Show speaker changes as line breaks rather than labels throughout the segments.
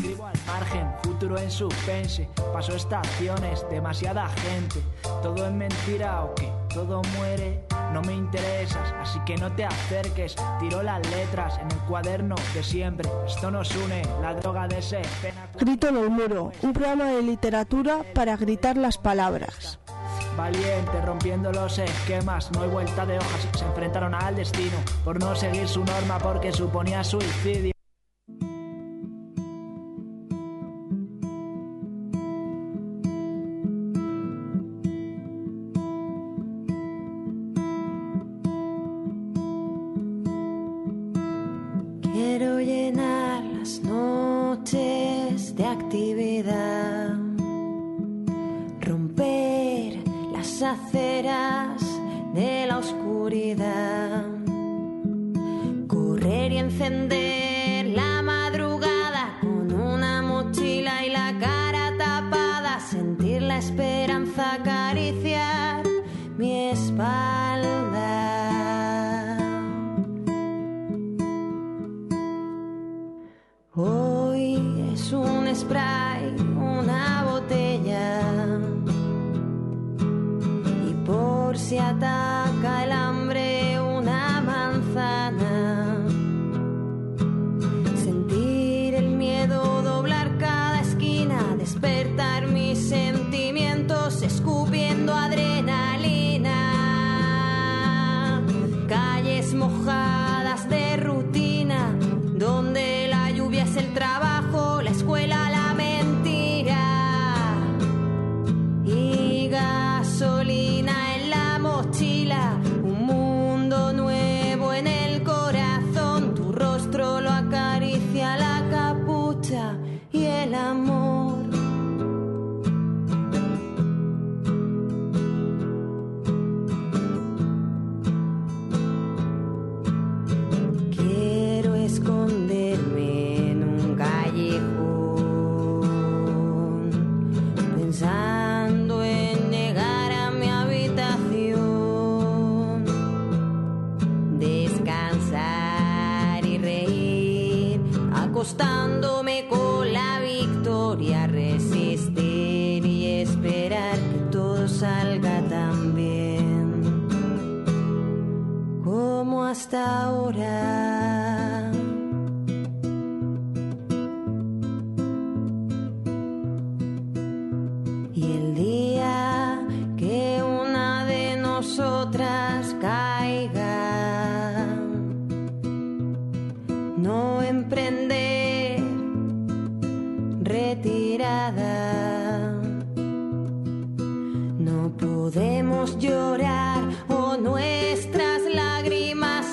Escribo al margen, futuro en suspense. Paso estaciones, demasiada gente. Todo es mentira o qué, todo muere. No me interesas, así que no te acerques. Tiro las letras en el cuaderno de siempre. Esto nos une, la droga de ese pena.
Grito en el muro, un programa de literatura para gritar las palabras.
Valiente, rompiendo los esquemas. No hay vuelta de hojas, se enfrentaron al destino por no seguir su norma porque suponía suicidio.
Quiero llenar las noches de actividad, romper las aceras de la oscuridad, correr y encender la madrugada con una mochila y la cara tapada, sentir la esperanza acariciar mi espalda. Hoy es un spray, una botella, y por si ataca el hambre una manzana. Sentir el miedo doblar cada esquina, despertar mis sentimientos escupiendo adrenalina. Calles mojadas de rutina, donde la lluvia es el trabajo, la escuela la mentira, y gasolina en la mochila, un mundo nuevo en el corazón. Tu rostro lo acaricia la capucha y el amor. Quiero esconderme en un callejón, pensando en llegar a mi habitación, descansar y reír, acostándome con la victoria, resistir y esperar que todo salga tan bien como hasta ahora. Y el día que una de nosotras caiga, no emprender retirada. No podemos llorar o nuestras lágrimas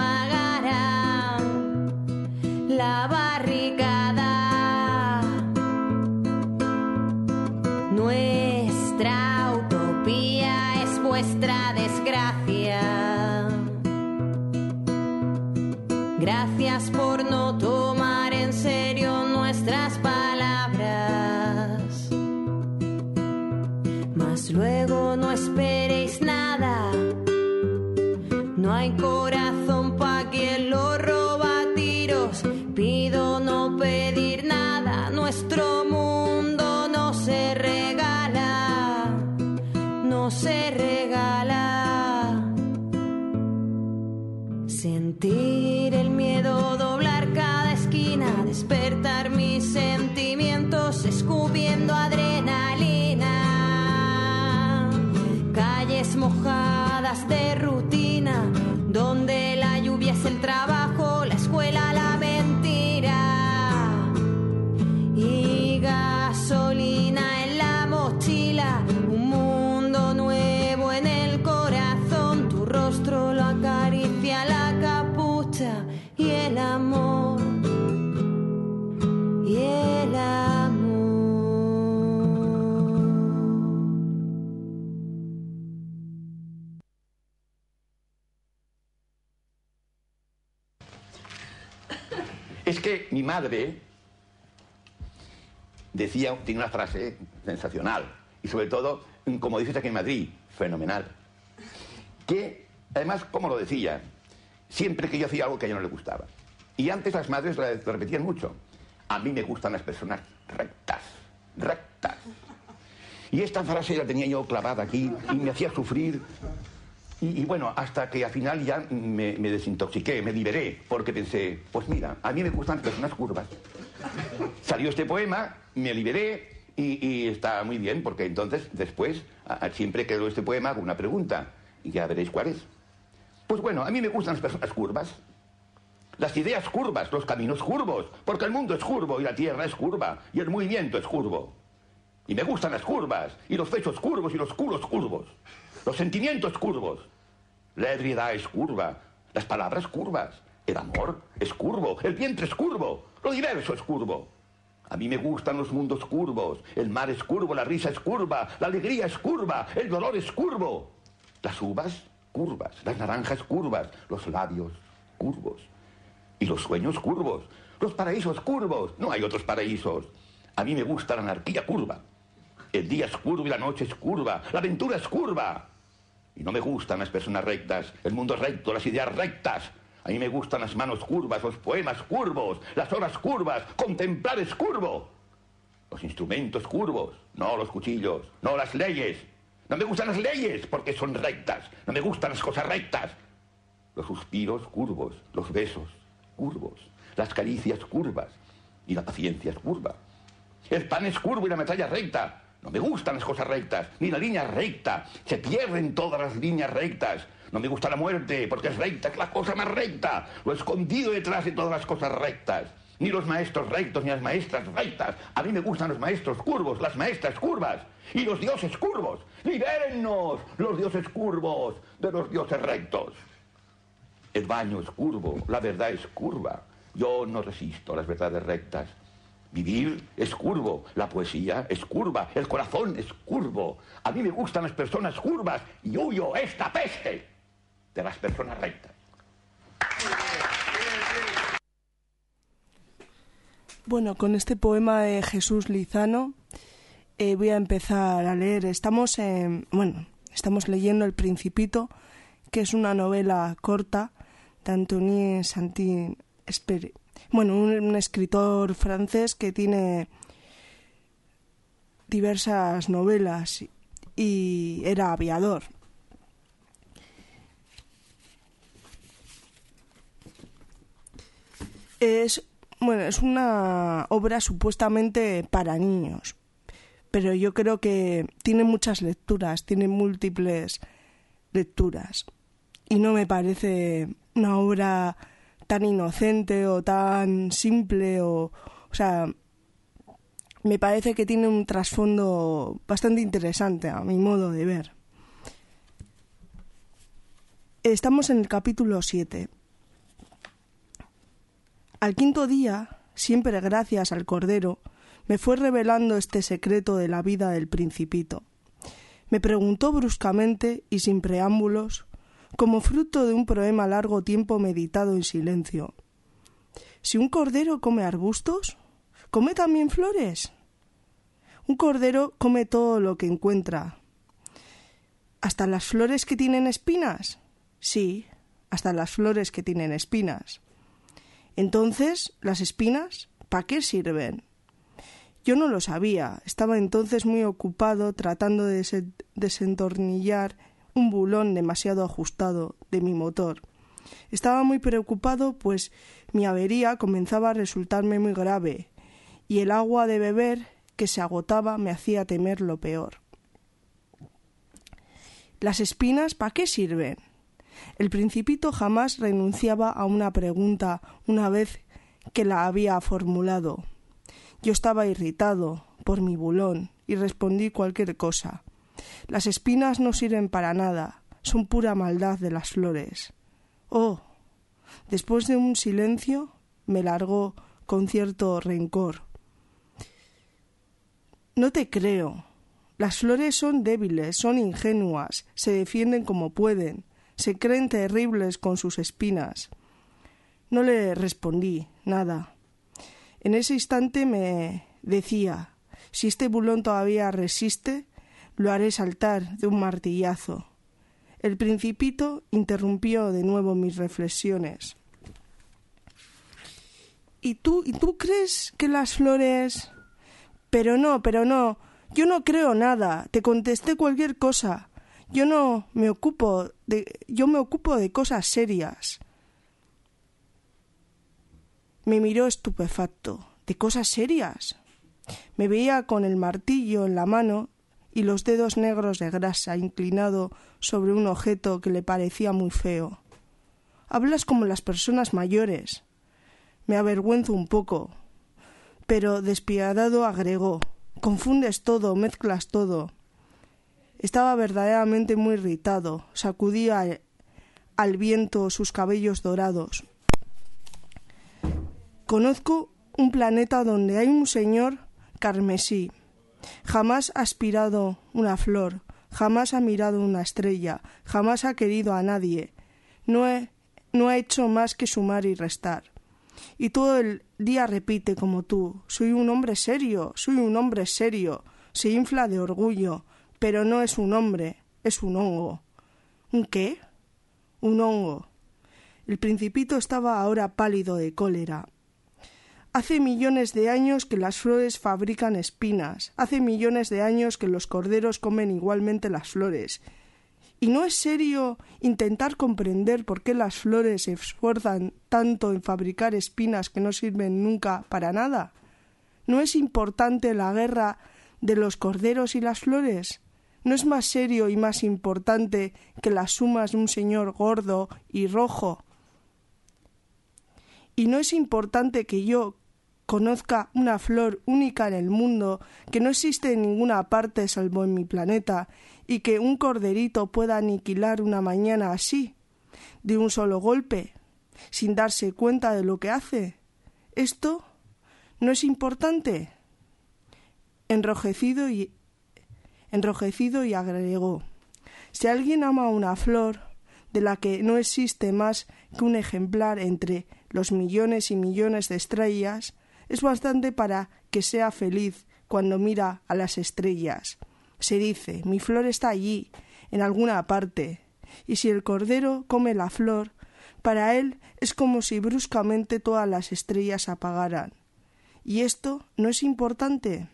apagarán la barricada. Nuestra utopía es vuestra desgracia. Gracias por no tomar en serio nuestras palabras. Mas luego no esperéis nada. No hay corazón pa' quien lo roba a tiros. Pido no pedir nada. Nuestro mundo no se regala. No se regala. Sentir el miedo doblar cada esquina, despertar mis sentimientos escupiendo adrenalina. Calles mojadas de rutina, donde la lluvia es el trabajo, la escuela la mentira, y gasolina en la mochila, un mundo nuevo en el corazón. Tu rostro lo acaricia la capucha y el amor, y el amor.
Es que mi madre decía, tiene una frase sensacional, y sobre todo, como dices aquí en Madrid, fenomenal, que además, como lo decía, siempre que yo hacía algo que a ella no le gustaba. Y antes las madres lo repetían mucho. A mí me gustan las personas rectas, rectas. Y esta frase la tenía yo clavada aquí y me hacía sufrir. Y bueno, hasta que al final ya me desintoxiqué, me liberé, porque pensé, pues mira, a mí me gustan las personas curvas. Salió este poema, me liberé y está muy bien, porque entonces después, siempre que leo este poema, hago una pregunta y ya veréis cuál es. Pues bueno, a mí me gustan las personas curvas. Las ideas curvas, los caminos curvos, porque el mundo es curvo y la tierra es curva y el movimiento es curvo. Y me gustan las curvas, y los pechos curvos y los culos curvos, los sentimientos curvos. La ebriedad es curva, las palabras curvas, el amor es curvo, el vientre es curvo, lo diverso es curvo. A mí me gustan los mundos curvos, el mar es curvo, la risa es curva, la alegría es curva, el dolor es curvo. Las uvas curvas, las naranjas curvas, los labios curvos. Y los sueños curvos, los paraísos curvos, no hay otros paraísos. A mí me gusta la anarquía curva. El día es curvo y la noche es curva, la aventura es curva. Y no me gustan las personas rectas, el mundo es recto, las ideas rectas. A mí me gustan las manos curvas, los poemas curvos, las horas curvas, contemplar es curvo. Los instrumentos curvos, no los cuchillos, no las leyes. No me gustan las leyes porque son rectas, no me gustan las cosas rectas. Los suspiros curvos, los besos curvos, las caricias curvas y la paciencia es curva. El pan es curvo y la metralla recta. No me gustan las cosas rectas, ni la línea recta. Se pierden todas las líneas rectas. No me gusta la muerte, porque es recta, es la cosa más recta. Lo escondido detrás de todas las cosas rectas. Ni los maestros rectos, ni las maestras rectas. A mí me gustan los maestros curvos, las maestras curvas. Y los dioses curvos. ¡Libérennos, los dioses curvos, de los dioses rectos! El baño es curvo, la verdad es curva. Yo no resisto a las verdades rectas. Vivir es curvo, la poesía es curva, el corazón es curvo. A mí me gustan las personas curvas y huyo esta peste de las personas rectas.
Bueno, con este poema de Jesús Lizano voy a empezar a leer. Estamos leyendo El Principito, que es una novela corta de Antoine Saint-Exupéry. Bueno, un escritor francés que tiene diversas novelas y era aviador. Es una obra supuestamente para niños, pero yo creo que tiene muchas lecturas, tiene múltiples lecturas y no me parece una obra tan inocente o tan simple o sea, me parece que tiene un trasfondo bastante interesante a mi modo de ver. Estamos en el capítulo 7. Al quinto día, siempre gracias al Cordero, me fue revelando este secreto de la vida del Principito. Me preguntó bruscamente y sin preámbulos, como fruto de un poema largo tiempo meditado en silencio: ¿si un cordero come arbustos, come también flores? Un cordero come todo lo que encuentra. ¿Hasta las flores que tienen espinas? Sí, hasta las flores que tienen espinas. Entonces, ¿las espinas para qué sirven? Yo no lo sabía, estaba entonces muy ocupado tratando de desentornillar un bulón demasiado ajustado de mi motor. Estaba muy preocupado, pues mi avería comenzaba a resultarme muy grave, y el agua de beber que se agotaba me hacía temer lo peor. ¿Las espinas para qué sirven? El Principito jamás renunciaba a una pregunta una vez que la había formulado. Yo estaba irritado por mi bulón y respondí cualquier cosa. Las espinas no sirven para nada, son pura maldad de las flores. Oh, después de un silencio, me largó con cierto rencor. No te creo. Las flores son débiles, son ingenuas, se defienden como pueden, se creen terribles con sus espinas. No le respondí nada. En ese instante me decía, si este bulón todavía resiste, lo haré saltar de un martillazo. El Principito interrumpió de nuevo mis reflexiones. ¿Y tú crees que las flores...? Pero no, yo no creo nada, te contesté cualquier cosa. Yo me ocupo de cosas serias. Me miró estupefacto. ¿De cosas serias? Me veía con el martillo en la mano y los dedos negros de grasa inclinado sobre un objeto que le parecía muy feo. Hablas como las personas mayores. Me avergüenzo un poco. Pero despiadado agregó: confundes todo, mezclas todo. Estaba verdaderamente muy irritado. Sacudía al viento sus cabellos dorados. Conozco un planeta donde hay un señor carmesí. Jamás ha aspirado una flor, jamás ha mirado una estrella, jamás ha querido a nadie. No ha hecho más que sumar y restar. Y todo el día repite como tú: soy un hombre serio, soy un hombre serio. Se infla de orgullo, pero no es un hombre, es un hongo. ¿Un qué? Un hongo. El Principito estaba ahora pálido de cólera. Hace millones de años que las flores fabrican espinas. Hace millones de años que los corderos comen igualmente las flores. ¿Y no es serio intentar comprender por qué las flores se esfuerzan tanto en fabricar espinas que no sirven nunca para nada? ¿No es importante la guerra de los corderos y las flores? ¿No es más serio y más importante que las sumas de un señor gordo y rojo? ¿Y no es importante que yo conozca una flor única en el mundo, que no existe en ninguna parte salvo en mi planeta, y que un corderito pueda aniquilar una mañana así, de un solo golpe, sin darse cuenta de lo que hace? ¿Esto no es importante? Enrojecido y agregó: si alguien ama una flor, de la que no existe más que un ejemplar entre los millones y millones de estrellas, es bastante para que sea feliz cuando mira a las estrellas. Se dice: mi flor está allí, en alguna parte. Y si el cordero come la flor, para él es como si bruscamente todas las estrellas apagaran. ¿Y esto no es importante?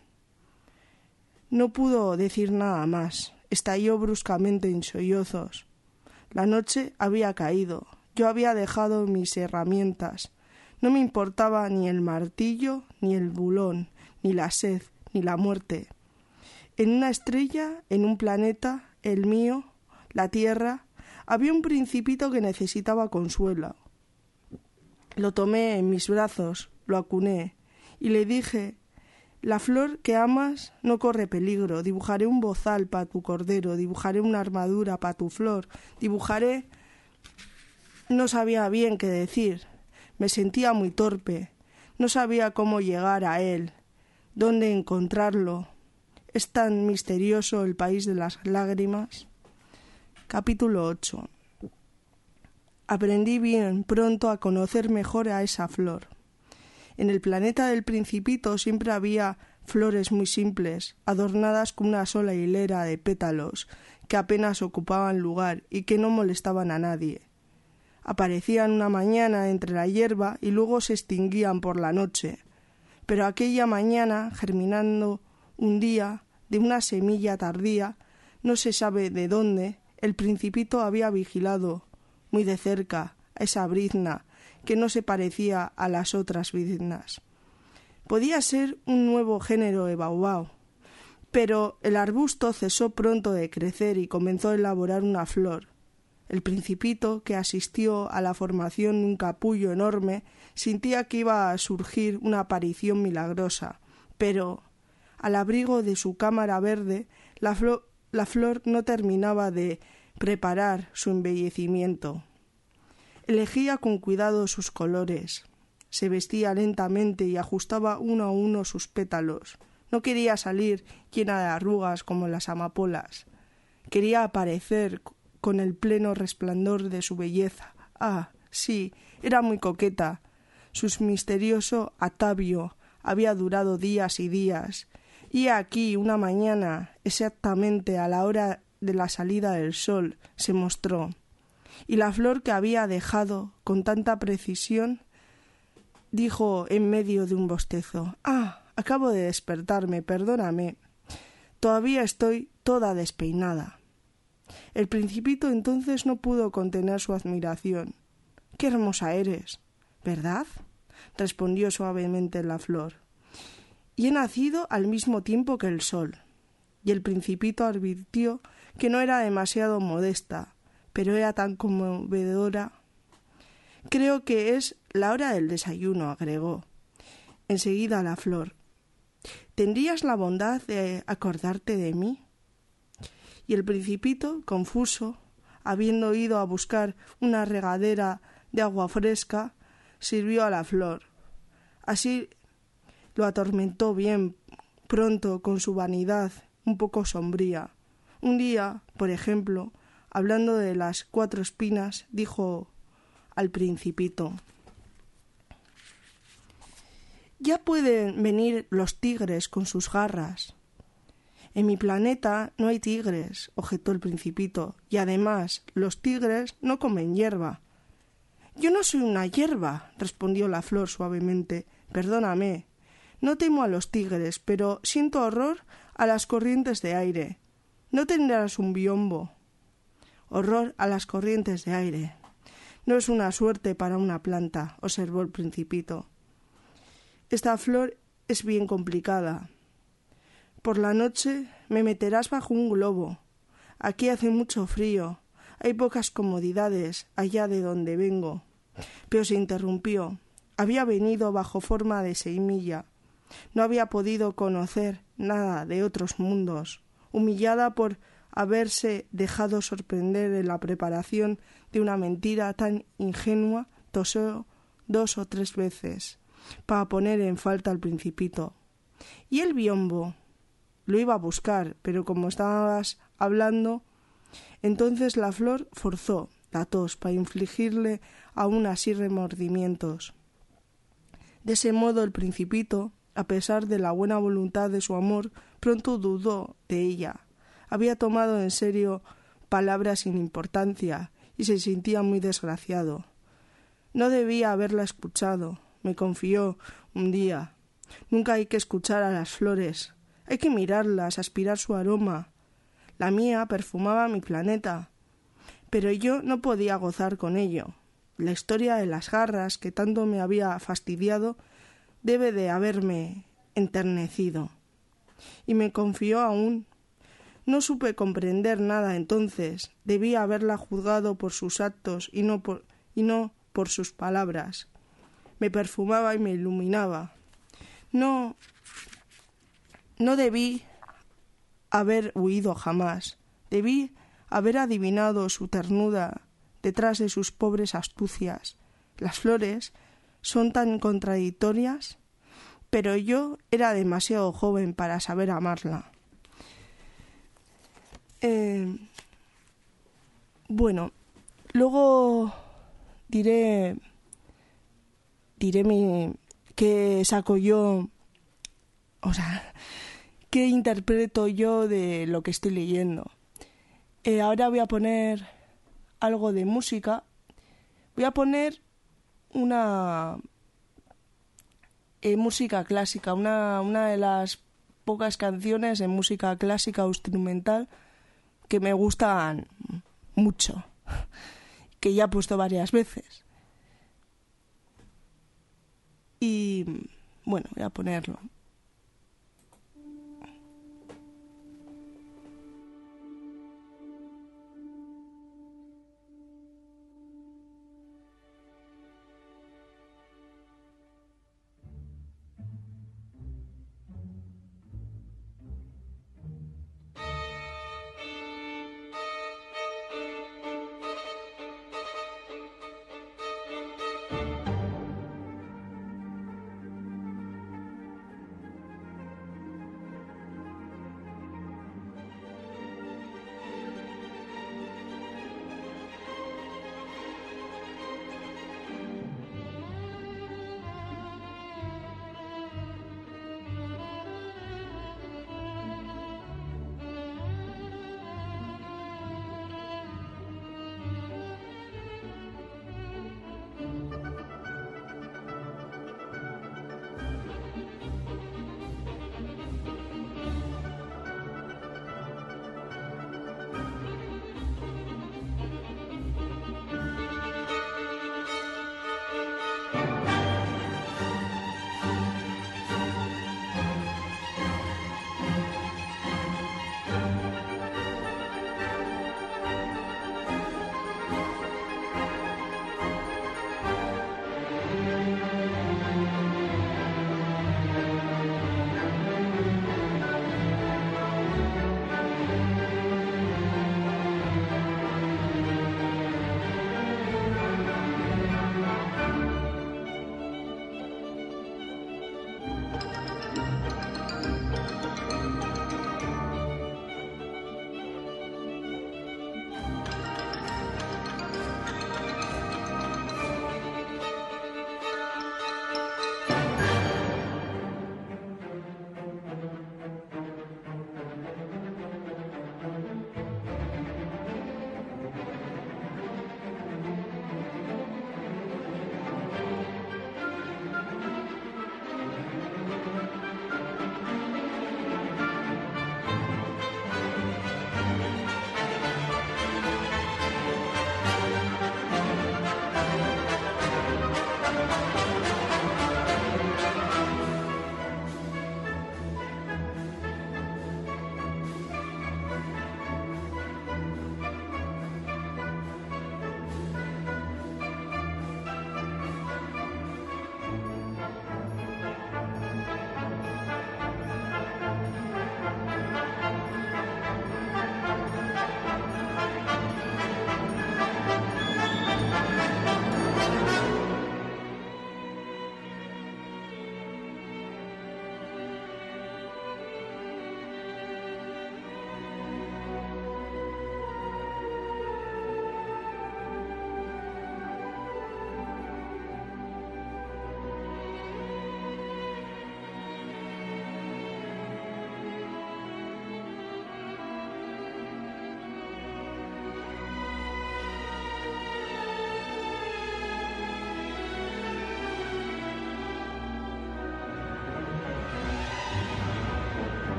No pudo decir nada más. Estalló bruscamente en sollozos. La noche había caído. Yo había dejado mis herramientas. No me importaba ni el martillo, ni el bulón, ni la sed, ni la muerte. En una estrella, en un planeta, el mío, la Tierra, había un principito que necesitaba consuelo. Lo tomé en mis brazos, lo acuné, y le dije: la flor que amas no corre peligro. Dibujaré un bozal para tu cordero, dibujaré una armadura para tu flor, dibujaré... No sabía bien qué decir. Me sentía muy torpe. No sabía cómo llegar a él, dónde encontrarlo. ¿Es tan misterioso el país de las lágrimas? Capítulo 8. Aprendí bien pronto a conocer mejor a esa flor. En el planeta del Principito siempre había flores muy simples, adornadas con una sola hilera de pétalos, que apenas ocupaban lugar y que no molestaban a nadie. Aparecían una mañana entre la hierba y luego se extinguían por la noche. Pero aquella mañana, germinando un día de una semilla tardía, no se sabe de dónde, el Principito había vigilado muy de cerca a esa brizna que no se parecía a las otras briznas. Podía ser un nuevo género de baobab, pero el arbusto cesó pronto de crecer y comenzó a elaborar una flor. El Principito, que asistió a la formación de un capullo enorme, sentía que iba a surgir una aparición milagrosa, pero, al abrigo de su cámara verde, la flor no terminaba de preparar su embellecimiento. Elegía con cuidado sus colores, se vestía lentamente y ajustaba uno a uno sus pétalos. No quería salir llena de arrugas como las amapolas. Quería aparecer con el pleno resplandor de su belleza. Ah, sí, era muy coqueta. Su misterioso atavio había durado días y días. Y aquí, una mañana, exactamente a la hora de la salida del sol, se mostró. Y la flor que había dejado con tanta precisión dijo en medio de un bostezo. «Ah, acabo de despertarme, perdóname. Todavía estoy toda despeinada». El Principito entonces no pudo contener su admiración. «Qué hermosa eres, ¿verdad?», respondió suavemente la flor. «Y he nacido al mismo tiempo que el sol». Y el Principito advirtió que no era demasiado modesta, pero era tan conmovedora. «Creo que es la hora del desayuno», agregó. Enseguida la flor. «¿Tendrías la bondad de acordarte de mí?». Y el Principito, confuso, habiendo ido a buscar una regadera de agua fresca, sirvió a la flor. Así lo atormentó bien pronto con su vanidad un poco sombría. Un día, por ejemplo, hablando de las 4 espinas, dijo al Principito: «Ya pueden venir los tigres con sus garras». «En mi planeta no hay tigres», objetó el Principito, «y además los tigres no comen hierba». «Yo no soy una hierba», respondió la flor suavemente. «Perdóname. No temo a los tigres, pero siento horror a las corrientes de aire. ¿No tendrás un biombo?». «Horror a las corrientes de aire. No es una suerte para una planta», observó el Principito. «Esta flor es bien complicada. Por la noche me meterás bajo un globo. Aquí hace mucho frío. Hay pocas comodidades allá de donde vengo». Pero se interrumpió. Había venido bajo forma de semilla. No había podido conocer nada de otros mundos. Humillada por haberse dejado sorprender en la preparación de una mentira tan ingenua, tosió 2 o 3 veces para poner en falta al Principito. «¿Y el biombo?». «Lo iba a buscar, pero como estabas hablando». Entonces la flor forzó la tos para infligirle aún así remordimientos. De ese modo el Principito, a pesar de la buena voluntad de su amor, pronto dudó de ella. Había tomado en serio palabras sin importancia y se sentía muy desgraciado. No debía haberla escuchado, me confió un día. Nunca hay que escuchar a las flores, hay que mirarlas, aspirar su aroma. La mía perfumaba mi planeta, pero yo no podía gozar con ello. La historia de las garras, que tanto me había fastidiado, debe de haberme enternecido. Y me confió aún. No supe comprender nada entonces. Debía haberla juzgado por sus actos y no por sus palabras. Me perfumaba y me iluminaba. No debí haber huido jamás. Debí haber adivinado su ternura detrás de sus pobres astucias. Las flores son tan contradictorias, pero yo era demasiado joven para saber amarla. Bueno, luego diré qué saco yo, o sea, qué interpreto yo de lo que estoy leyendo. Ahora voy a poner algo de música. Voy a poner una música clásica, una de las pocas canciones de música clásica o instrumental que me gustan mucho, que ya he puesto varias veces. Y bueno, voy a ponerlo.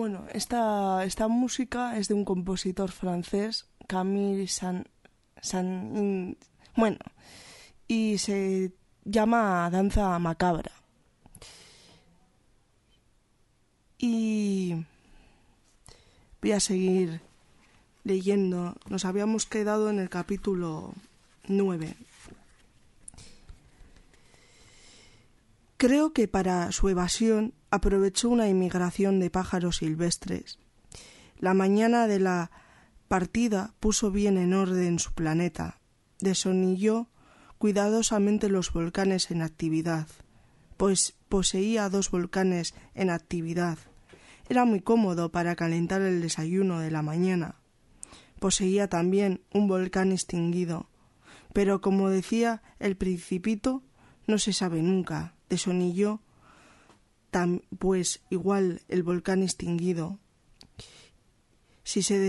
Bueno, esta música es de un compositor francés, Camille bueno, y se llama Danza Macabra. Y voy a seguir leyendo. Nos habíamos quedado en el capítulo 9. Creo que para su evasión aprovechó una inmigración de pájaros silvestres. La mañana de la partida puso bien en orden su planeta, desonilló cuidadosamente los volcanes en actividad, pues poseía 2 volcanes en actividad. Era muy cómodo para calentar el desayuno de la mañana. Poseía también un volcán extinguido, pero como decía el Principito, no se sabe nunca. Desonilló pues igual el volcán extinguido. Si se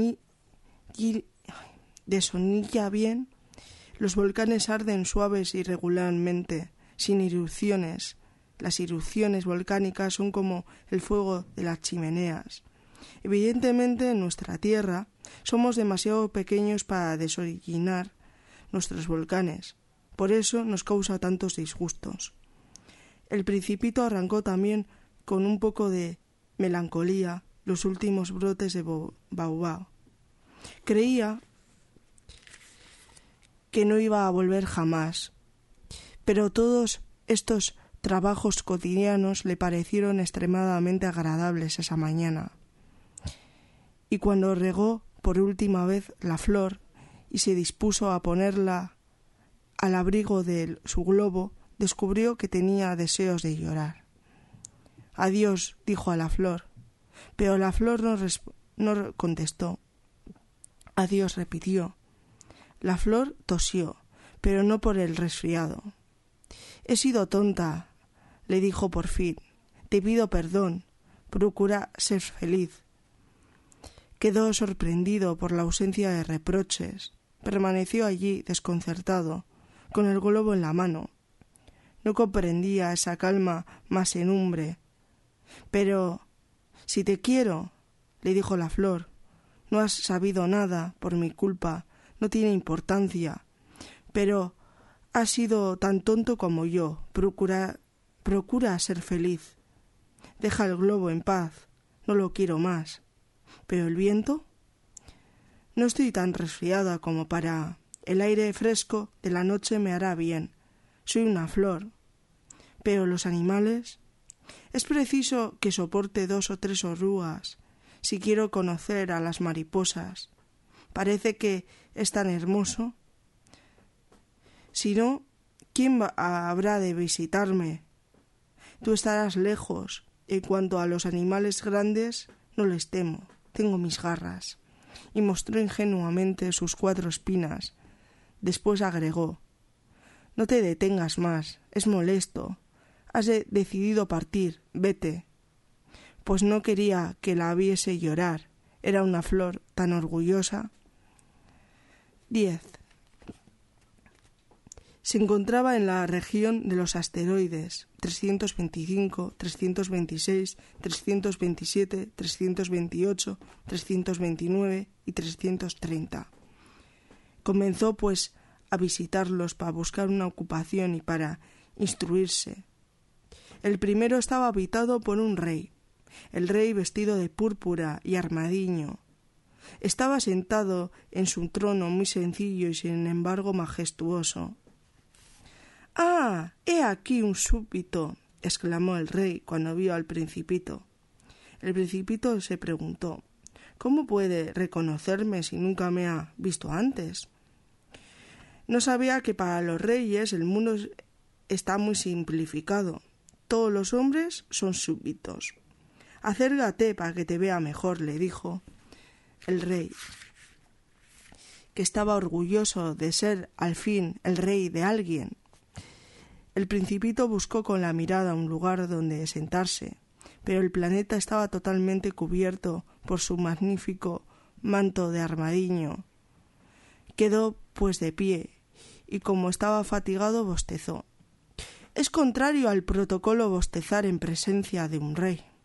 desonilla bien, los volcanes arden suaves y regularmente, sin erupciones. Las erupciones volcánicas son como el fuego de las chimeneas. Evidentemente, en nuestra Tierra somos demasiado pequeños para desoriginar nuestros volcanes. Por eso nos causa tantos disgustos. El Principito arrancó también con un poco de melancolía los últimos brotes de baobab. Creía que no iba a volver jamás, pero todos estos trabajos cotidianos le parecieron extremadamente agradables esa mañana. Y cuando regó por última vez la flor y se dispuso a ponerla al abrigo de su globo, descubrió que tenía deseos de llorar. «Adiós», dijo a la flor, pero la flor no contestó. «Adiós», repitió. La flor tosió, pero no por el resfriado. «He sido tonta», le dijo por fin. «Te pido perdón. Procura ser feliz». Quedó sorprendido por la ausencia de reproches. Permaneció allí desconcertado, con el globo en la mano. No comprendía esa calma mansedumbre. «Pero si te quiero», le dijo la flor, «no has sabido nada por mi culpa, no tiene importancia. Pero has sido tan tonto como yo. Procura ser feliz. Deja el globo en paz, no lo quiero más. ¿Pero el viento? No estoy tan resfriada como para... El aire fresco de la noche me hará bien. Soy una flor. Pero los animales... Es preciso que soporte 2 o 3 orugas si quiero conocer a las mariposas. Parece que es tan hermoso. Si no, ¿quién habrá de visitarme? Tú estarás lejos. En cuanto a los animales grandes, no les temo. Tengo mis garras. Y mostró ingenuamente sus 4 espinas. Después agregó: «No te detengas más, es molesto. Has decidido partir, vete». Pues no quería que la viese llorar. Era una flor tan orgullosa. 10. Se encontraba en la región de los asteroides 325, 326, 327, 328, 329 y 330. Comenzó, pues, a visitarlos para buscar una ocupación y para instruirse. El primero estaba habitado por un rey. El rey, vestido de púrpura y armadiño, estaba sentado en su trono muy sencillo y sin embargo majestuoso. «¡Ah! ¡He aquí un súbdito!», exclamó el rey cuando vio al Principito. El Principito se preguntó: «¿Cómo puede reconocerme si nunca me ha visto antes?». No sabía que para los reyes el mundo está muy simplificado. Todos los hombres son súbditos. «Acércate para que te vea mejor», le dijo el rey, que estaba orgulloso de ser al fin el rey de alguien. El Principito buscó con la mirada un lugar donde sentarse, pero el planeta estaba totalmente cubierto por su magnífico manto de armadiño. Quedó pues de pie, y como estaba fatigado bostezó. Es contrario al protocolo bostezar en presencia de un rey.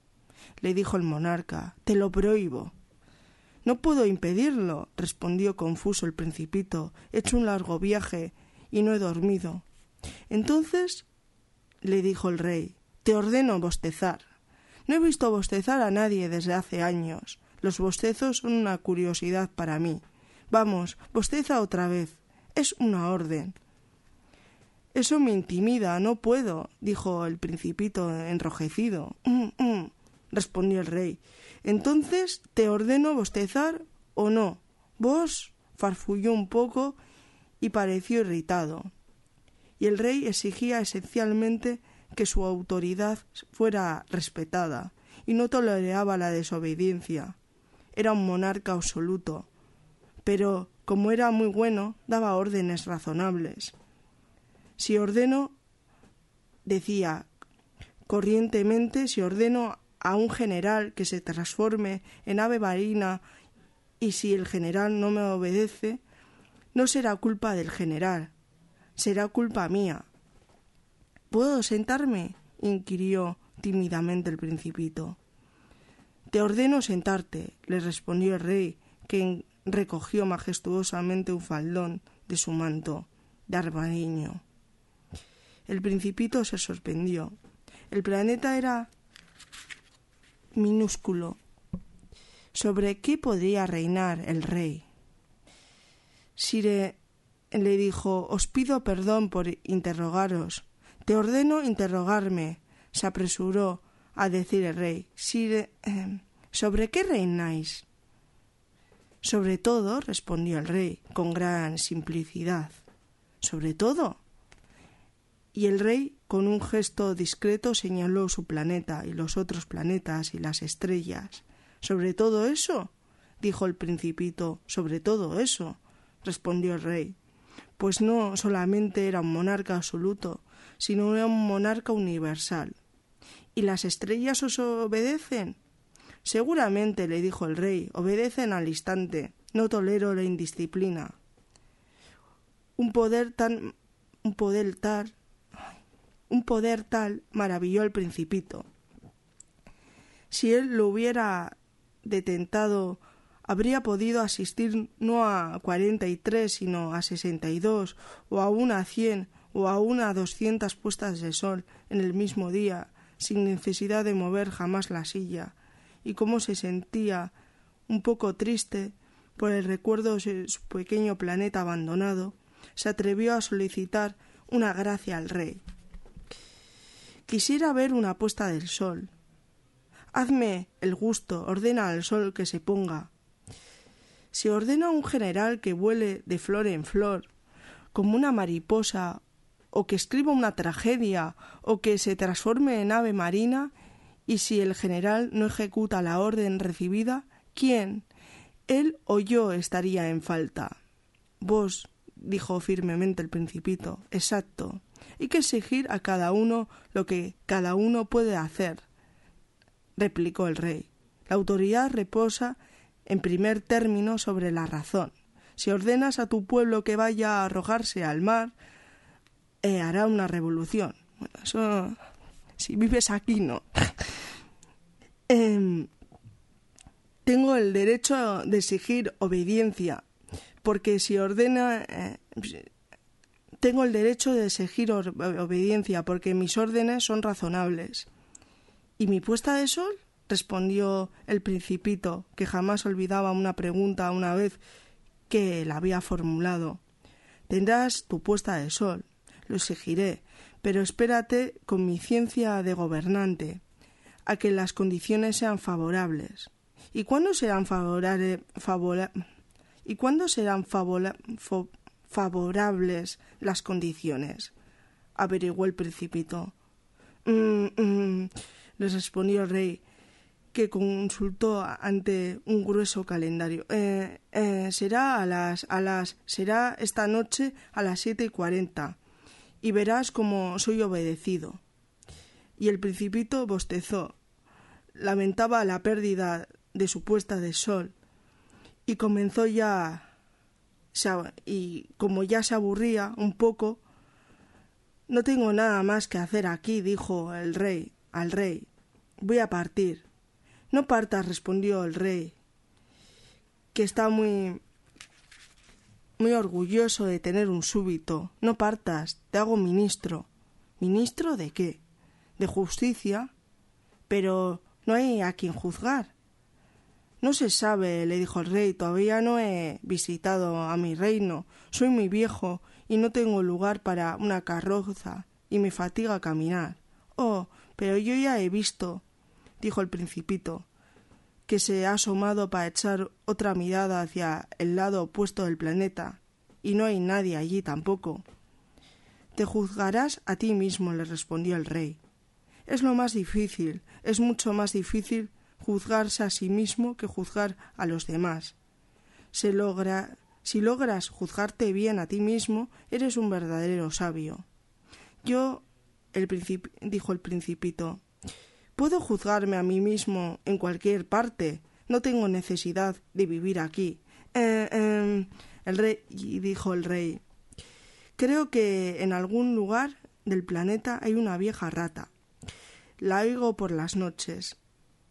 le dijo el monarca. «Te lo prohíbo». «No puedo impedirlo», respondió confuso el Principito. «He hecho un largo viaje y no he dormido». «Entonces», le dijo el rey, «te ordeno bostezar». «No he visto bostezar a nadie desde hace años. Los bostezos son una curiosidad para mí. Vamos, bosteza otra vez. Es una orden». «Eso me intimida, no puedo», dijo el Principito enrojecido. Respondió el rey. «Entonces, ¿te ordeno bostezar o no?» «Vos», farfulló un poco y pareció irritado. Y el rey exigía esencialmente que su autoridad fuera respetada y no toleraba la desobediencia. Era un monarca absoluto, pero, como era muy bueno, daba órdenes razonables. «Si ordeno», decía corrientemente, «si ordeno a un general que se transforme en ave marina y si el general no me obedece, no será culpa del general, será culpa mía». «¿Puedo sentarme?», inquirió tímidamente el Principito. «Te ordeno sentarte», le respondió el rey, que recogió majestuosamente un faldón de su manto de armadillo. El Principito se sorprendió. El planeta era minúsculo. ¿Sobre qué podría reinar el rey? Sire, le dijo, «os pido perdón por interrogaros». «Te ordeno interrogarme», se apresuró a decir el rey. «Sire, ¿sobre qué reináis?» «Sobre todo», respondió el rey, con gran simplicidad. «¿Sobre todo?» Y el rey, con un gesto discreto, señaló su planeta y los otros planetas y las estrellas. «¿Sobre todo eso?», dijo el Principito. «¿Sobre todo eso?», respondió el rey. Pues no solamente era un monarca absoluto, sino era un monarca universal. «¿Y las estrellas os obedecen?» «Seguramente», le dijo el rey, «obedecen al instante. No tolero la indisciplina». Un poder tal maravilló al Principito. Si él lo hubiera detentado, habría podido asistir no a 43, sino a 62, o aún a 100, o aún a 200 puestas de sol en el mismo día, sin necesidad de mover jamás la silla. Y cómo se sentía, un poco triste, por el recuerdo de su pequeño planeta abandonado, se atrevió a solicitar una gracia al rey. «Quisiera ver una puesta del sol». «Hazme el gusto, ordena al sol que se ponga». «Si ordena a un general que vuele de flor en flor, como una mariposa, o que escriba una tragedia, o que se transforme en ave marina, y si el general no ejecuta la orden recibida, ¿quién? Él o yo estaría en falta». «Vos», dijo firmemente el Principito. «Exacto. Hay que exigir a cada uno lo que cada uno puede hacer», replicó el rey. «La autoridad reposa en primer término sobre la razón. Si ordenas a tu pueblo que vaya a arrojarse al mar, hará una revolución». Bueno, eso, si vives aquí, no. «Tengo el derecho de exigir obediencia, porque si ordena... tengo el derecho de exigir obediencia, porque mis órdenes son razonables». «¿Y mi puesta de sol?», respondió el Principito, que jamás olvidaba una pregunta una vez que la había formulado. «Tendrás tu puesta de sol, lo exigiré, pero espérate con mi ciencia de gobernante a que las condiciones sean favorables». «¿Y cuándo serán favorables las condiciones?», averiguó el Principito. Les respondió el rey, que consultó ante un grueso calendario. Será esta noche a las 7:40, y verás cómo soy obedecido». Y el Principito bostezó, lamentaba la pérdida de su puesta de sol, y como ya se aburría un poco, «No tengo nada más que hacer aquí», dijo el rey al rey. «Voy a partir. No partas, respondió el rey, que está muy orgulloso de tener un súbdito. No partas, te hago ministro. ¿Ministro de qué? De justicia. Pero no hay a quien juzgar. No se sabe, le dijo el rey, todavía no he visitado a mi reino. Soy muy viejo y no tengo lugar para una carroza y me fatiga caminar. Oh, pero yo ya he visto, dijo el Principito, que se ha asomado para echar otra mirada hacia el lado opuesto del planeta, y no hay nadie allí tampoco. Te juzgarás a ti mismo, le respondió el rey. Es lo más difícil, es mucho más difícil juzgarse a sí mismo que juzgar a los demás. Si logras juzgarte bien a ti mismo, eres un verdadero sabio. Yo, dijo el Principito, puedo juzgarme a mí mismo en cualquier parte. No tengo necesidad de vivir aquí. Dijo el rey, creo que en algún lugar del planeta hay una vieja rata. La oigo por las noches.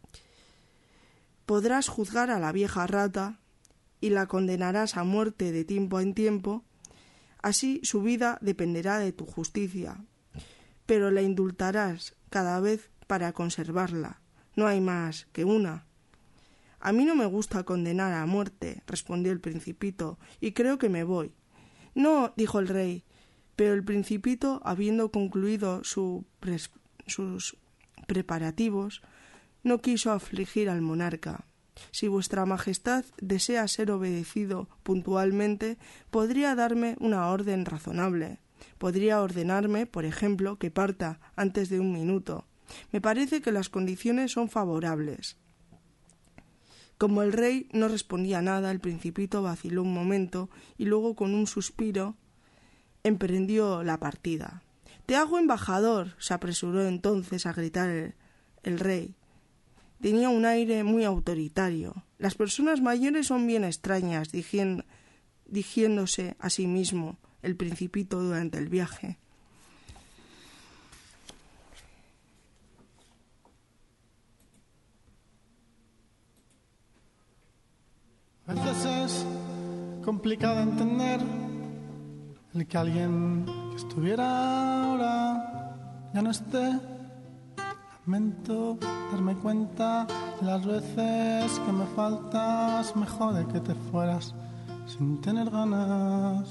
Podrás juzgar a la vieja rata y la condenarás a muerte de tiempo en tiempo. Así su vida dependerá de tu justicia, pero la indultarás cada vez para conservarla. No hay más que una. A mí no me gusta condenar a muerte, respondió el Principito, y creo que me voy. No, dijo el rey, pero el Principito, habiendo concluido sus preparativos, no quiso afligir al monarca. Si vuestra majestad desea ser obedecido puntualmente, podría darme una orden razonable. Podría ordenarme, por ejemplo, que parta antes de 1 minuto. Me parece que las condiciones son favorables. Como el rey no respondía nada, el Principito vaciló un momento y luego, con un suspiro, emprendió la partida. «Te hago embajador», se apresuró entonces a gritar el rey. Tenía un aire muy autoritario. Las personas mayores son bien extrañas, diciéndose a sí mismo el Principito durante el viaje.
A veces es complicado entender el que alguien que estuviera ahora ya no esté. Lamento darme cuenta de las veces que me faltas, me jode que te fueras sin tener ganas.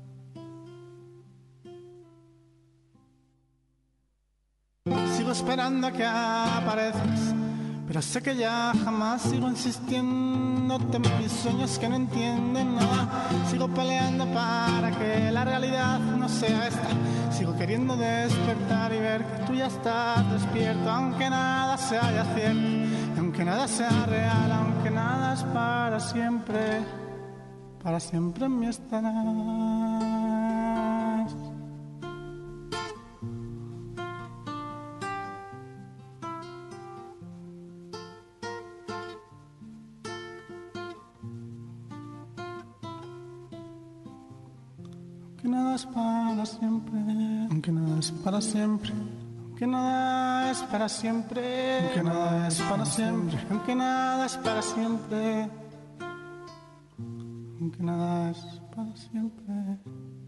Sigo esperando a que aparezcas, pero sé que ya jamás. Sigo insistiéndote en mis sueños que no entienden nada. Sigo peleando para que la realidad no sea esta. Sigo queriendo despertar y ver que tú ya estás despierto, aunque nada se haya cierto, aunque nada sea real, aunque nada es para siempre en mí estarás. Aunque nada es para siempre, aunque nada es para siempre, aunque nada es para siempre, aunque nada es para siempre, aunque nada es para siempre, aunque nada es para siempre.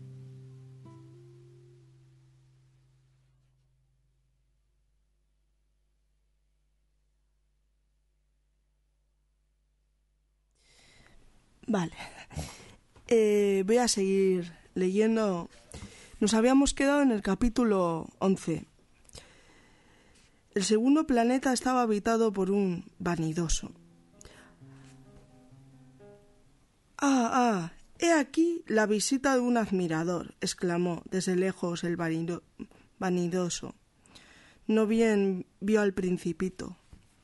Vale. Voy a seguir leyendo. Nos habíamos quedado en el capítulo 11. El segundo planeta estaba habitado por un vanidoso. He aquí la visita de un admirador, exclamó desde lejos el vanidoso. No bien vio al Principito.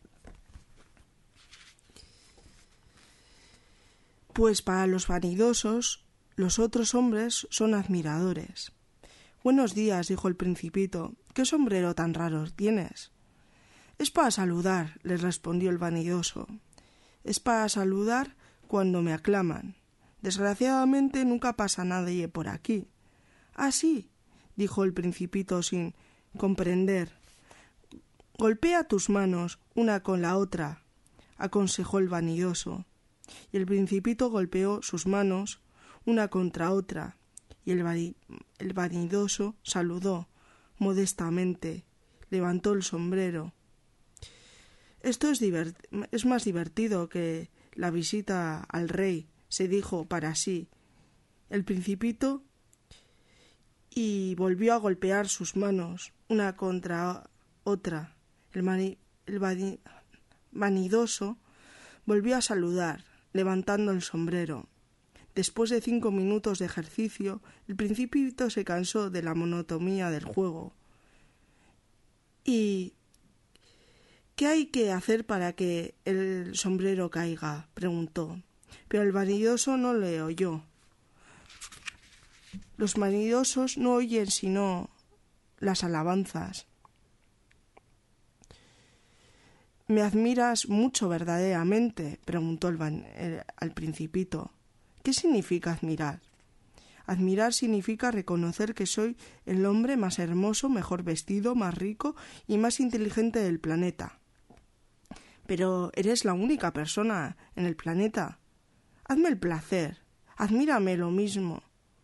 Pues para los vanidosos, los otros hombres son admiradores. Buenos días, dijo el Principito. ¿Qué sombrero tan raro tienes? Es para saludar, le respondió el vanidoso. Es para saludar cuando me aclaman. Desgraciadamente nunca pasa nadie por aquí. Ah, sí, dijo el Principito sin comprender. Golpea tus manos una con la otra aconsejó el vanidoso. Y el Principito golpeó sus manos una contra otra, y el vanidoso saludó modestamente, levantó el sombrero. Esto es más divertido que la visita al rey, se dijo para sí el Principito, y volvió a golpear sus manos una contra otra. El vanidoso volvió a saludar, levantando el sombrero. Después de 5 minutos de ejercicio, el Principito se cansó de la monotonía del juego. ¿Y qué hay que hacer para que el sombrero caiga?, preguntó. Pero el vanidoso no le oyó. Los vanidosos no oyen sino las alabanzas. —¿Me admiras mucho verdaderamente? —preguntó al Principito. —¿Qué significa admirar? Admirar significa reconocer que soy el hombre más hermoso, mejor vestido, más rico y más inteligente del planeta. Pero eres la única persona en el planeta. Hazme el placer, admírame lo mismo.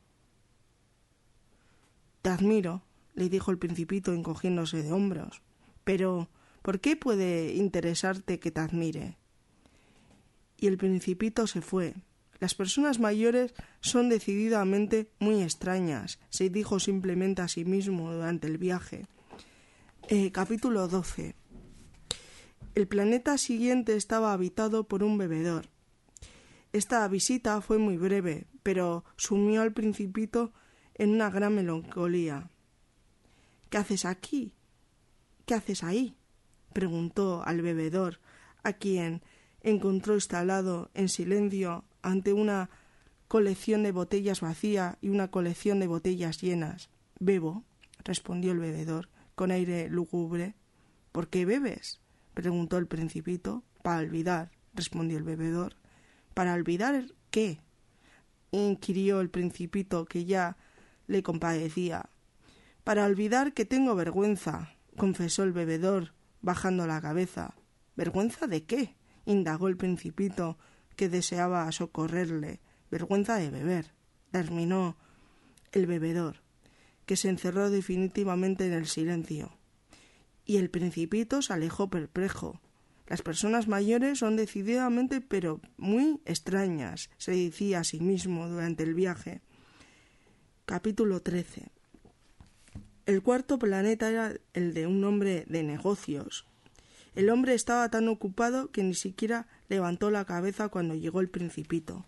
—Te admiro —le dijo el Principito encogiéndose de hombros—, pero ¿por qué puede interesarte que te admire? Y el Principito se fue. Las personas mayores son decididamente muy extrañas, se dijo simplemente a sí mismo durante el viaje. Capítulo 12. El planeta siguiente estaba habitado por un bebedor. Esta visita fue muy breve, pero sumió al Principito en una gran melancolía. —¿Qué haces aquí? ¿Qué haces ahí? —preguntó al bebedor, a quien encontró instalado en silencio ante una colección de botellas vacías y una colección de botellas llenas. —Bebo —respondió el bebedor con aire lúgubre. —¿Por qué bebes? —preguntó el Principito. —Para olvidar —respondió el bebedor. —¿Para olvidar qué? —inquirió el Principito, que ya le compadecía. —Para olvidar que tengo vergüenza —confesó el bebedor, bajando la cabeza. —¿Vergüenza de qué? —indagó el Principito, que deseaba socorrerle. —Vergüenza de beber —terminó el bebedor, que se encerró definitivamente en el silencio. Y el Principito se alejó perplejo. Las personas mayores son decididamente pero muy extrañas, se decía a sí mismo durante el viaje. Capítulo 13. El cuarto planeta era el de un hombre de negocios. El hombre estaba tan ocupado que ni siquiera levantó la cabeza cuando llegó el Principito.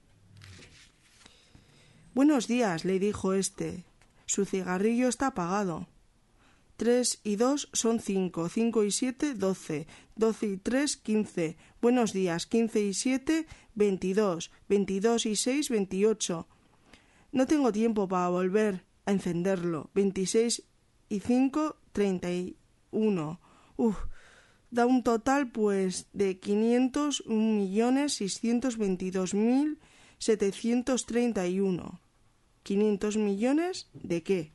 —Buenos días —le dijo éste—. Su cigarrillo está apagado. 3 y 2 son 5, 5 y 7, 12, 12 y 3, 15. Buenos días, 15 y 7, 22, 22 y 6, 28. No tengo tiempo para volver a encenderlo. 26 y 5, 31. Da un total, pues, de 501.622.731. ¿500 millones de qué?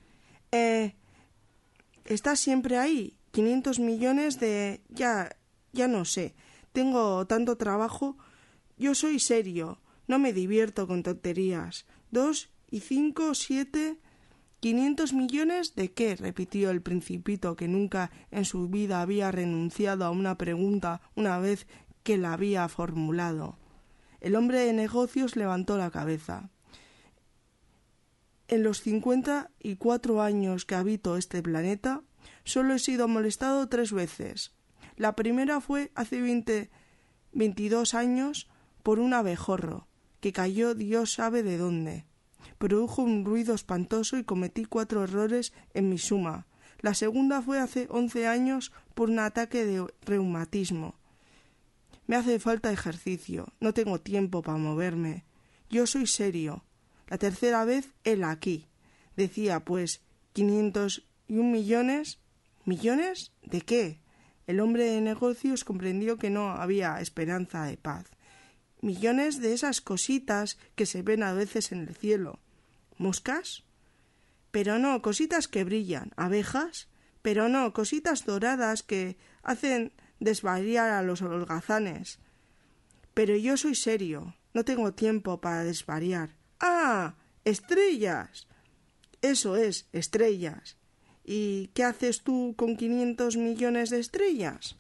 ¿Estás siempre ahí? 500 millones de... Ya no sé. Tengo tanto trabajo. Yo soy serio. No me divierto con tonterías. 2 y 5, 7... ¿500 millones de qué? Repitió el Principito, que nunca en su vida había renunciado a una pregunta una vez que la había formulado. El hombre de negocios levantó la cabeza. En los 54 años que habito este planeta, solo he sido molestado 3 veces. La primera fue hace 22 años por un abejorro, que cayó Dios sabe de dónde. Produjo un ruido espantoso y cometí 4 errores en mi suma. La segunda fue hace 11 años por un ataque de reumatismo. Me hace falta ejercicio, no tengo tiempo para moverme. Yo soy serio. La tercera vez, él aquí. Decía, pues, 501 millones. ¿Millones? ¿De qué? El hombre de negocios comprendió que no había esperanza de paz. Millones de esas cositas que se ven a veces en el cielo. ¿Moscas? Pero no, cositas que brillan. ¿Abejas? Pero no, cositas doradas que hacen desvariar a los holgazanes. Pero yo soy serio, no tengo tiempo para desvariar. ¡Ah! ¡Estrellas! Eso es, estrellas. ¿Y qué haces tú con 500 millones de estrellas?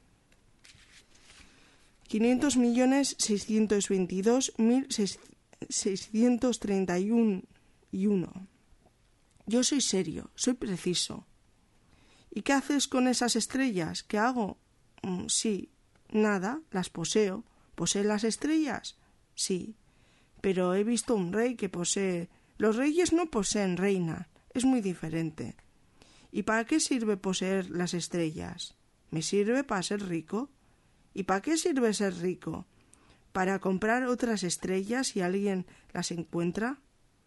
500.622.631. Yo soy serio, soy preciso. ¿Y qué haces con esas estrellas? ¿Qué hago? Sí, nada, las poseo. ¿Posee las estrellas? Sí, pero he visto un rey que posee... Los reyes no poseen reina, es muy diferente. ¿Y para qué sirve poseer las estrellas? ¿Me sirve para ser rico? ¿Y para qué sirve ser rico? ¿Para comprar otras estrellas si alguien las encuentra?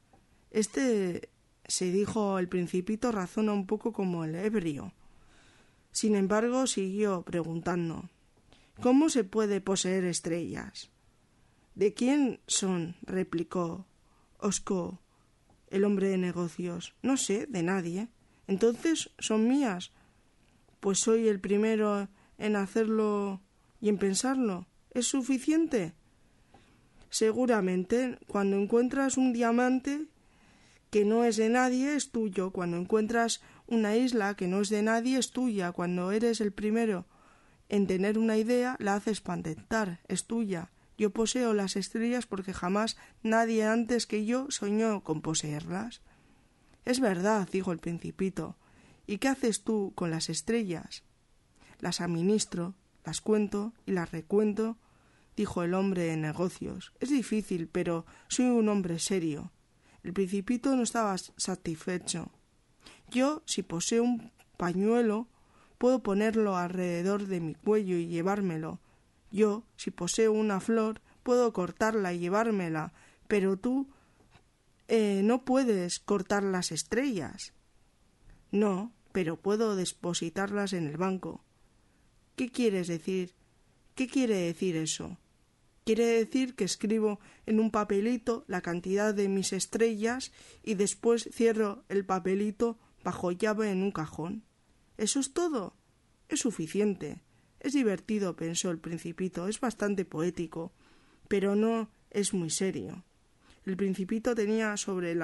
Se dijo el Principito, razona un poco como el ebrio. Sin embargo, siguió preguntando: ¿cómo se puede poseer estrellas? ¿De quién son?, replicó Osco, el hombre de negocios. No sé, de nadie. Entonces, ¿son mías? Pues soy el primero en hacerlo y en pensarlo. ¿Es suficiente? Seguramente, cuando encuentras un diamante que no es de nadie, es tuyo. Cuando encuentras una isla que no es de nadie, es tuya. Cuando eres el primero en tener una idea, la haces patentar, es tuya. Yo poseo las estrellas porque jamás nadie antes que yo soñó con poseerlas. Es verdad, dijo el Principito. ¿Y qué haces tú con las estrellas? Las administro, las cuento y las recuento, dijo el hombre de negocios. Es difícil, pero soy un hombre serio. El Principito no estaba satisfecho. Yo, si poseo un pañuelo, puedo ponerlo alrededor de mi cuello y llevármelo. Yo, si poseo una flor, puedo cortarla y llevármela, pero tú no puedes cortar las estrellas. No, pero puedo depositarlas en el banco. ¿Qué quieres decir? ¿Qué quiere decir eso? Quiere decir que escribo en un papelito la cantidad de mis estrellas y después cierro el papelito bajo llave en un cajón. ¿Eso es todo? Es suficiente. Es divertido, pensó el Principito, es bastante poético, pero no es muy serio. El Principito tenía sobre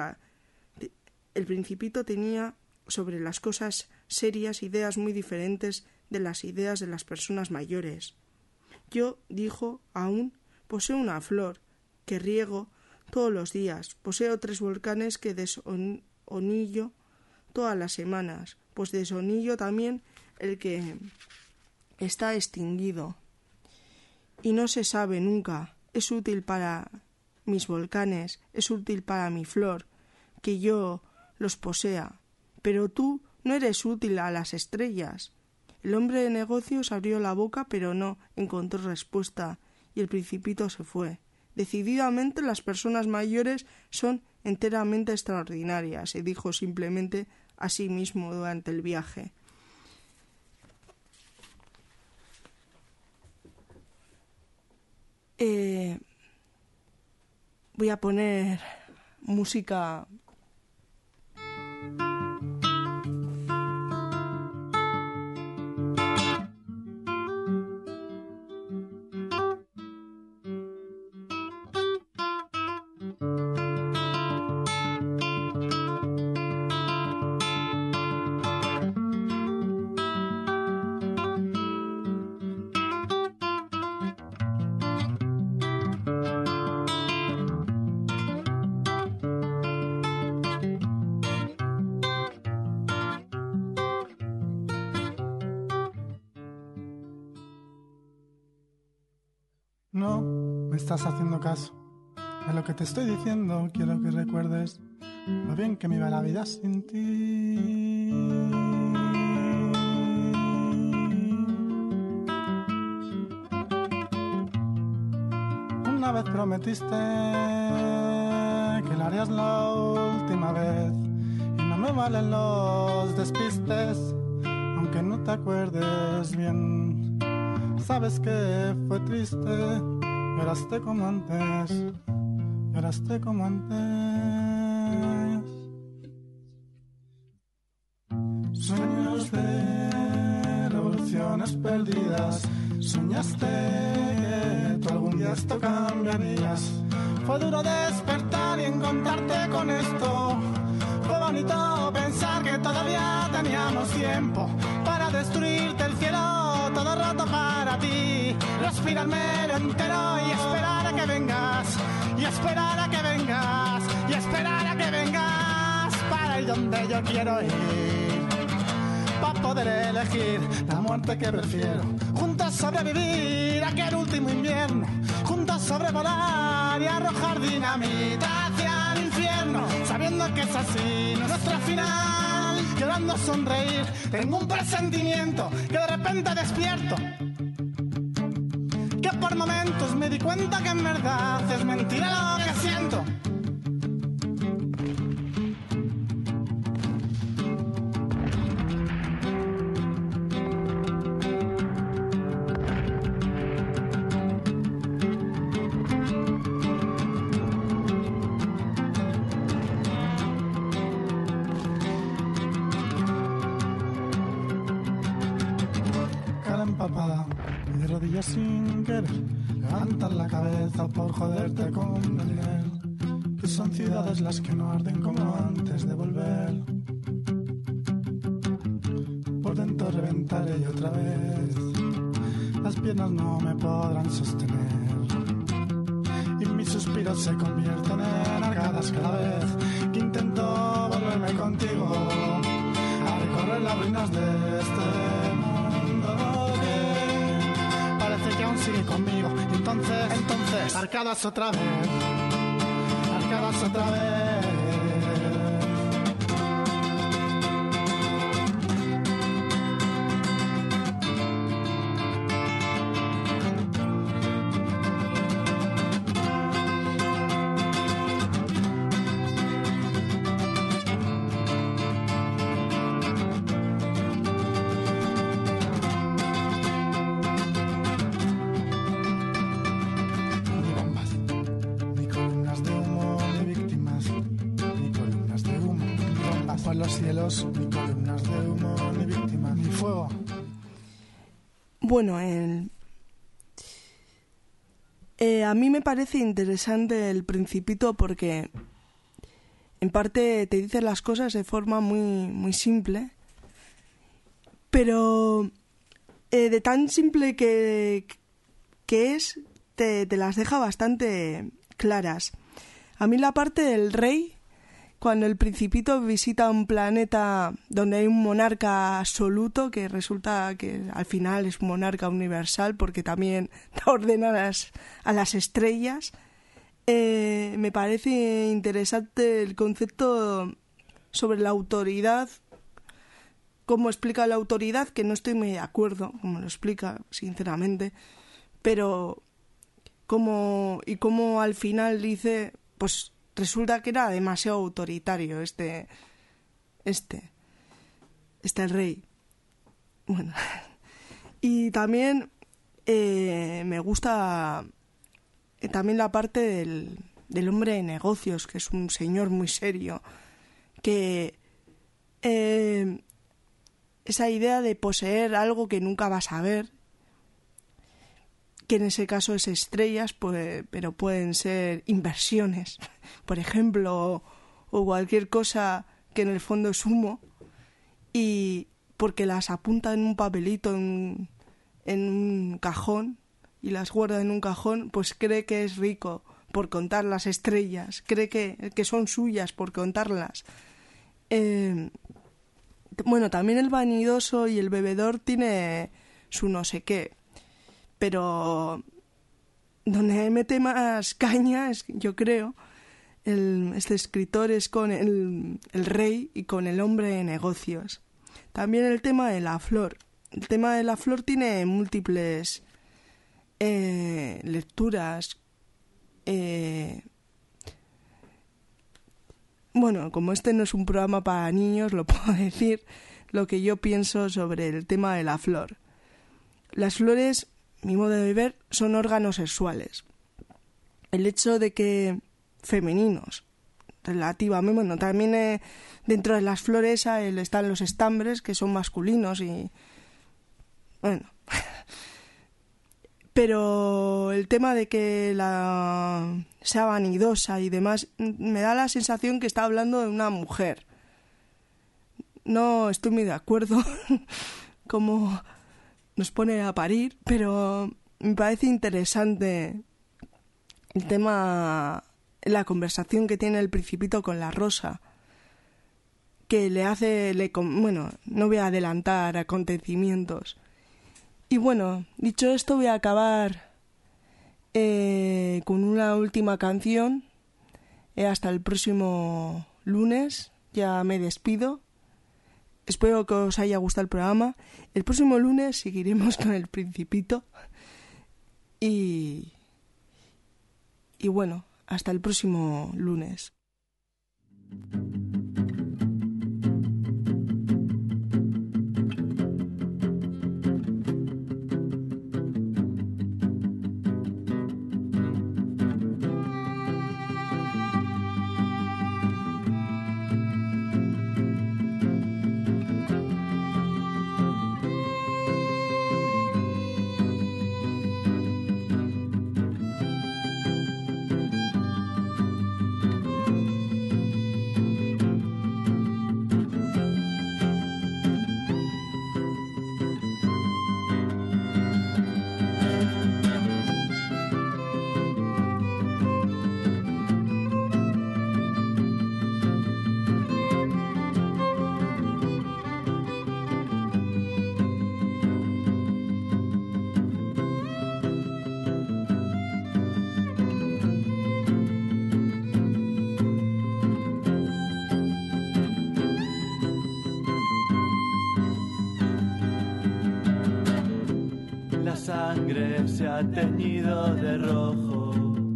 las cosas serias ideas muy diferentes de las ideas de las personas mayores. Yo, dijo, aún poseo una flor que riego todos los días. Poseo 3 volcanes que desonillo todas las semanas, pues desonillo también el que está extinguido. Y no se sabe nunca. Es útil para mis volcanes, es útil para mi flor, que yo los posea. Pero tú no eres útil a las estrellas. El hombre de negocios abrió la boca, pero no encontró respuesta, y el Principito se fue. Decididamente las personas mayores son enteramente extraordinarias, se dijo simplemente a sí mismo durante el viaje. Voy a poner música.
No me estás haciendo caso. De lo que te estoy diciendo quiero que recuerdes lo bien que me iba la vida sin ti. Una vez prometiste que lo harías la última vez y no me valen los despistes, aunque no te acuerdes bien. Sabes que fue triste, lloraste como antes, lloraste como antes. Sueños de revolución ilusiones perdidas. Soñaste que tú algún día esto cambiarías. Fue duro despertar y encontrarte con esto. Fue bonito pensar que todavía teníamos tiempo para destruirte el cielo, todo roto para ti. Respirármelo entero y esperar a que vengas, y esperar a que vengas, y esperar a que vengas para ir donde yo quiero ir, para poder elegir la muerte que prefiero. Juntos sobrevivir aquel último invierno, juntos sobrevolar y arrojar dinamita hacia el infierno, sabiendo que es así nuestro final. Llorando sonreír, tengo un presentimiento que de repente despierto, que por momentos me di cuenta que en verdad es mentira lo que siento. De rodillas sin querer, levantar la cabeza por joderte con el que son ciudades las que no arden como antes de volver. Por dentro reventaré y otra vez las piernas no me podrán sostener, y mis suspiros se convierten en arcadas cada vez que intento volverme contigo a recorrer las ruinas de este mundo. Parece que aún sigue conmigo. Entonces, arcadas otra vez. Arcadas otra vez. Cielos, ni columnas de humo, ni víctimas, ni fuego.
Bueno, a mí me parece interesante El Principito porque en parte te dice las cosas de forma muy, muy simple, pero de tan simple que es, te las deja bastante claras. A mí la parte del rey, cuando el Principito visita un planeta donde hay un monarca absoluto, que resulta que al final es un monarca universal porque también da orden a las estrellas, me parece interesante el concepto sobre la autoridad, cómo explica la autoridad, que no estoy muy de acuerdo, como lo explica, sinceramente, pero cómo al final dice, pues resulta que era demasiado autoritario este rey. Bueno, y también me gusta también la parte del hombre de negocios, que es un señor muy serio, que esa idea de poseer algo que nunca vas a ver, que en ese caso es estrellas, pero pueden ser inversiones, por ejemplo, o cualquier cosa que en el fondo es humo, y porque las apunta en un papelito, en un cajón, y las guarda en un cajón, pues cree que es rico por contar las estrellas, cree que son suyas por contarlas. Bueno, también el vanidoso y el bebedor tiene su no sé qué, pero donde mete más caña, yo creo, este escritor es con el rey y con el hombre de negocios. También el tema de la flor. El tema de la flor tiene múltiples lecturas. Bueno, como este no es un programa para niños, lo puedo decir lo que yo pienso sobre el tema de la flor. Las flores, mi modo de ver, son órganos sexuales. El hecho de que femeninos, relativamente, bueno, también dentro de las flores están los estambres, que son masculinos, y Bueno. Pero el tema de que sea vanidosa y demás, me da la sensación que está hablando de una mujer. No estoy muy de acuerdo como nos pone a parir, pero me parece interesante el tema, la conversación que tiene el Principito con la Rosa, que bueno, no voy a adelantar acontecimientos. Y bueno, dicho esto, voy a acabar con una última canción. Hasta el próximo lunes, ya me despido. Espero que os haya gustado el programa. El próximo lunes seguiremos con el Principito. Y bueno, hasta el próximo lunes.
Sangre se ha teñido de rojo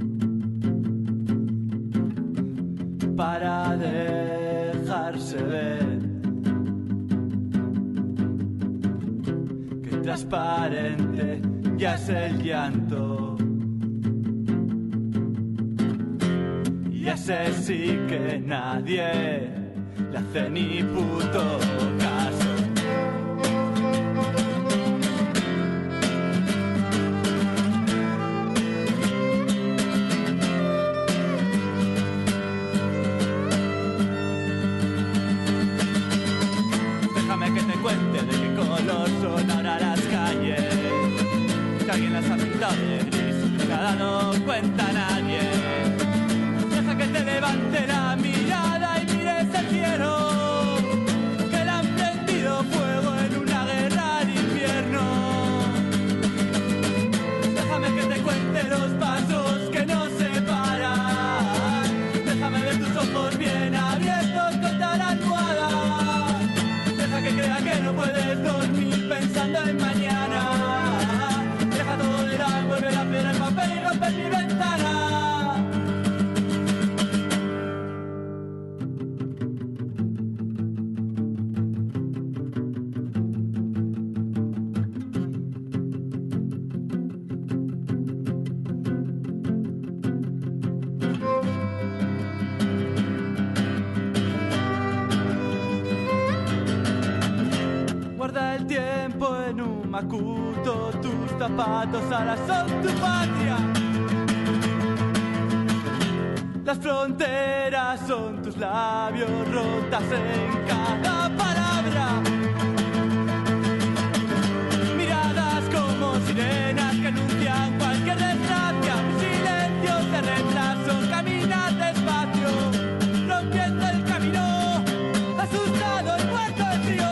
para dejarse ver, que transparente ya es el llanto, y ese sí que nadie le hace ni puto caso. De gris, nada no cuenta a nadie. Deja que te levante la mirada y mires el cielo, que le han prendido fuego en una guerra al infierno. Déjame que te cuente los pasos que nos separan. Déjame ver tus ojos bien abiertos contra la almohada. Deja que crea que no puedes dormir pensando en mañana. Vuelve la piedra, el papel y rompe mi ventana. Guarda el tiempo en un macuto, tus zapatos ahora son tu patria. Las fronteras son tus labios rotas en cada palabra. Miradas como sirenas que anuncian cualquier desgracia. Silencios de retraso, camina despacio, rompiendo el camino, asustado y muerto de frío.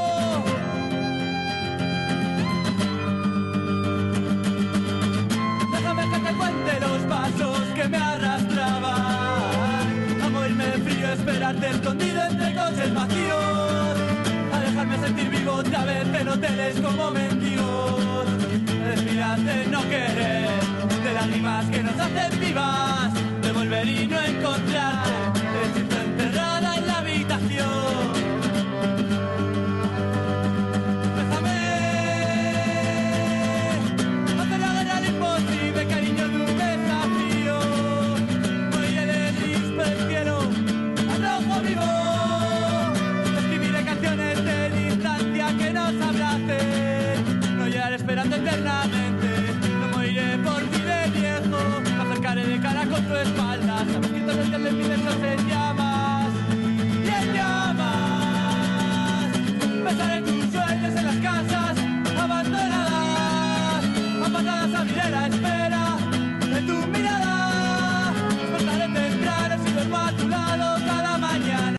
Cuente los pasos que me arrastraban a morirme frío, esperarte escondido entre coches vacíos, a dejarme sentir vivo otra vez en hoteles como mendigos, respirar de no querer, de lágrimas que nos hacen vivas, de volver y no encontrarte.